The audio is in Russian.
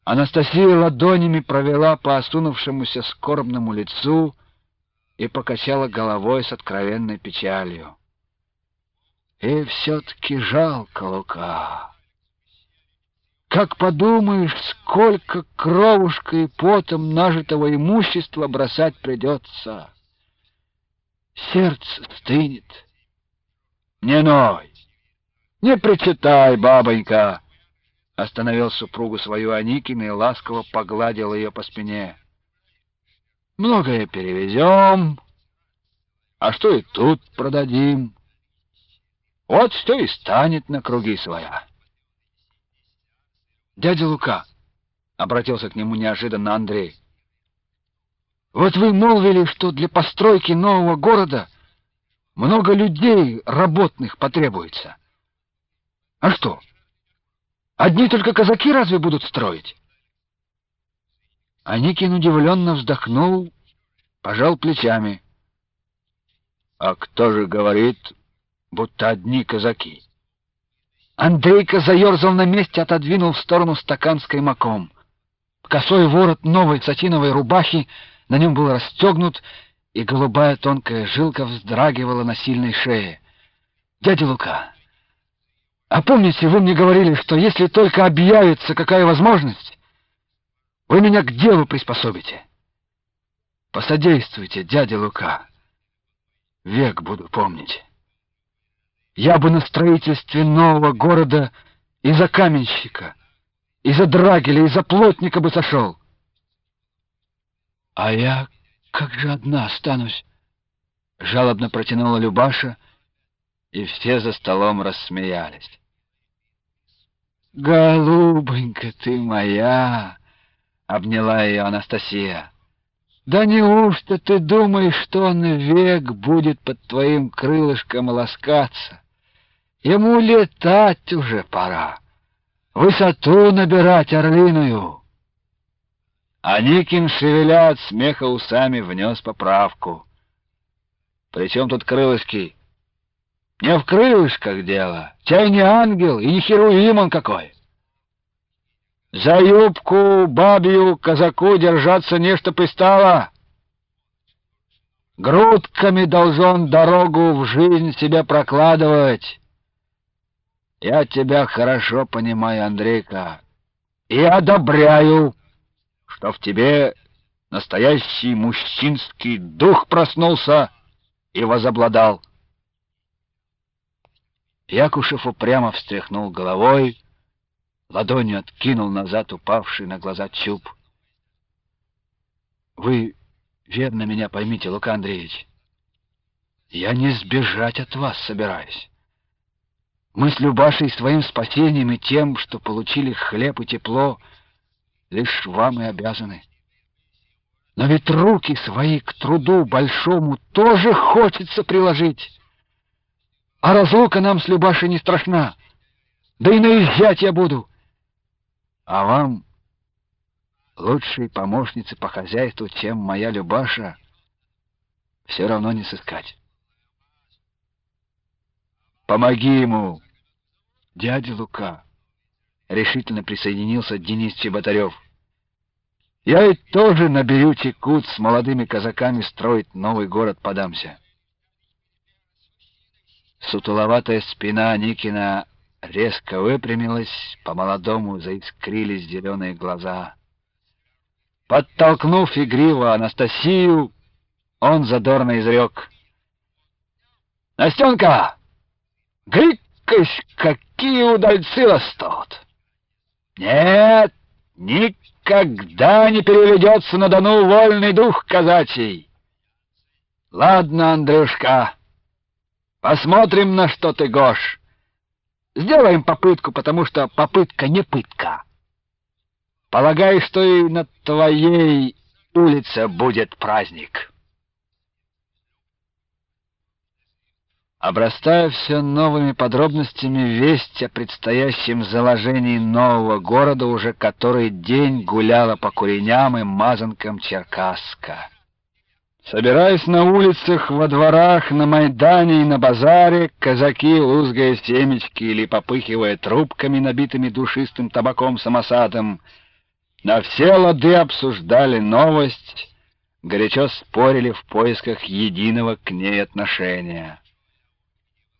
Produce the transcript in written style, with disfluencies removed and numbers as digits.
Анастасия ладонями провела по осунувшемуся скорбному лицу и покачала головой с откровенной печалью. И все-таки жалко Лука. Как подумаешь, сколько кровушкой и потом нажитого имущества бросать придется. Сердце стынет. Не ной, не причитай, бабонька. Остановил супругу свою Аникин и ласково погладил ее по спине. Многое перевезем, а что и тут продадим. Вот что и станет на круги своя. Дядя Лука, — обратился к нему неожиданно Андрей, — вот вы молвили, что для постройки нового города много людей работных потребуется. А что, одни только казаки разве будут строить? Аникин удивленно вздохнул, пожал плечами. А кто же говорит, будто одни казаки? Андрейка заерзал на месте, отодвинул в сторону стакан с каймаком. Косой ворот новой сатиновой рубахи на нем был расстегнут, и голубая тонкая жилка вздрагивала на сильной шее. Дядя Лука, а помните, вы мне говорили, что если только объявится какая возможность, вы меня к делу приспособите? Посодействуйте, дядя Лука. Век буду помнить. Я бы на строительстве нового города и за каменщика, и за драгеля, и за плотника бы сошел. А я как же одна останусь? Жалобно протянула Любаша, и все за столом рассмеялись. Голубонька ты моя, обняла ее Анастасия. Да неужто ты думаешь, что он век будет под твоим крылышком ласкаться? Ему летать уже пора, высоту набирать орлиную. Аникин, шевеля от смеха усами, внес поправку. Причем тут крылышки? Не в крылышках дело, чай не ангел и не херувим он какой. За юбку бабью казаку держаться нечто пристало. Грудками должен дорогу в жизнь себе прокладывать. Я тебя хорошо понимаю, Андрейка, и одобряю, что в тебе настоящий мужчинский дух проснулся и возобладал. Якушев упрямо встряхнул головой, ладонью откинул назад упавший на глаза чуб. Вы верно меня поймите, Лука Андреевич. Я не сбежать от вас собираюсь. Мы с Любашей своим спасением и тем, что получили хлеб и тепло, лишь вам и обязаны. Но ведь руки свои к труду большому тоже хочется приложить. А разлука нам с Любашей не страшна. Да и наезжать я буду. А вам лучшей помощницы по хозяйству, чем моя Любаша, все равно не сыскать. Помоги ему, дядя Лука, решительно присоединился Денис Чеботарев. Я ведь тоже на Бирю-Текут с молодыми казаками строить новый город подамся. Сутуловатая спина Аникина резко выпрямилась, по-молодому заискрились зеленые глаза. Подтолкнув игриво Анастасию, он задорно изрек: «Настенка, глядь-кась, какие удальцы растут! Нет, никогда не переведется на Дону вольный дух казачий. Ладно, Андрюшка, посмотрим, на что ты гош. Сделаем попытку, потому что попытка не пытка. Полагаю, что и на твоей улице будет праздник». Обрастая все новыми подробностями, весть о предстоящем заложении нового города уже который день гуляла по куреням и мазанкам Черкасска. Собираясь на улицах, во дворах, на Майдане и на базаре, казаки, лузгая семечки или попыхивая трубками, набитыми душистым табаком самосадом, На все лады обсуждали новость, горячо спорили в поисках единого к ней отношения.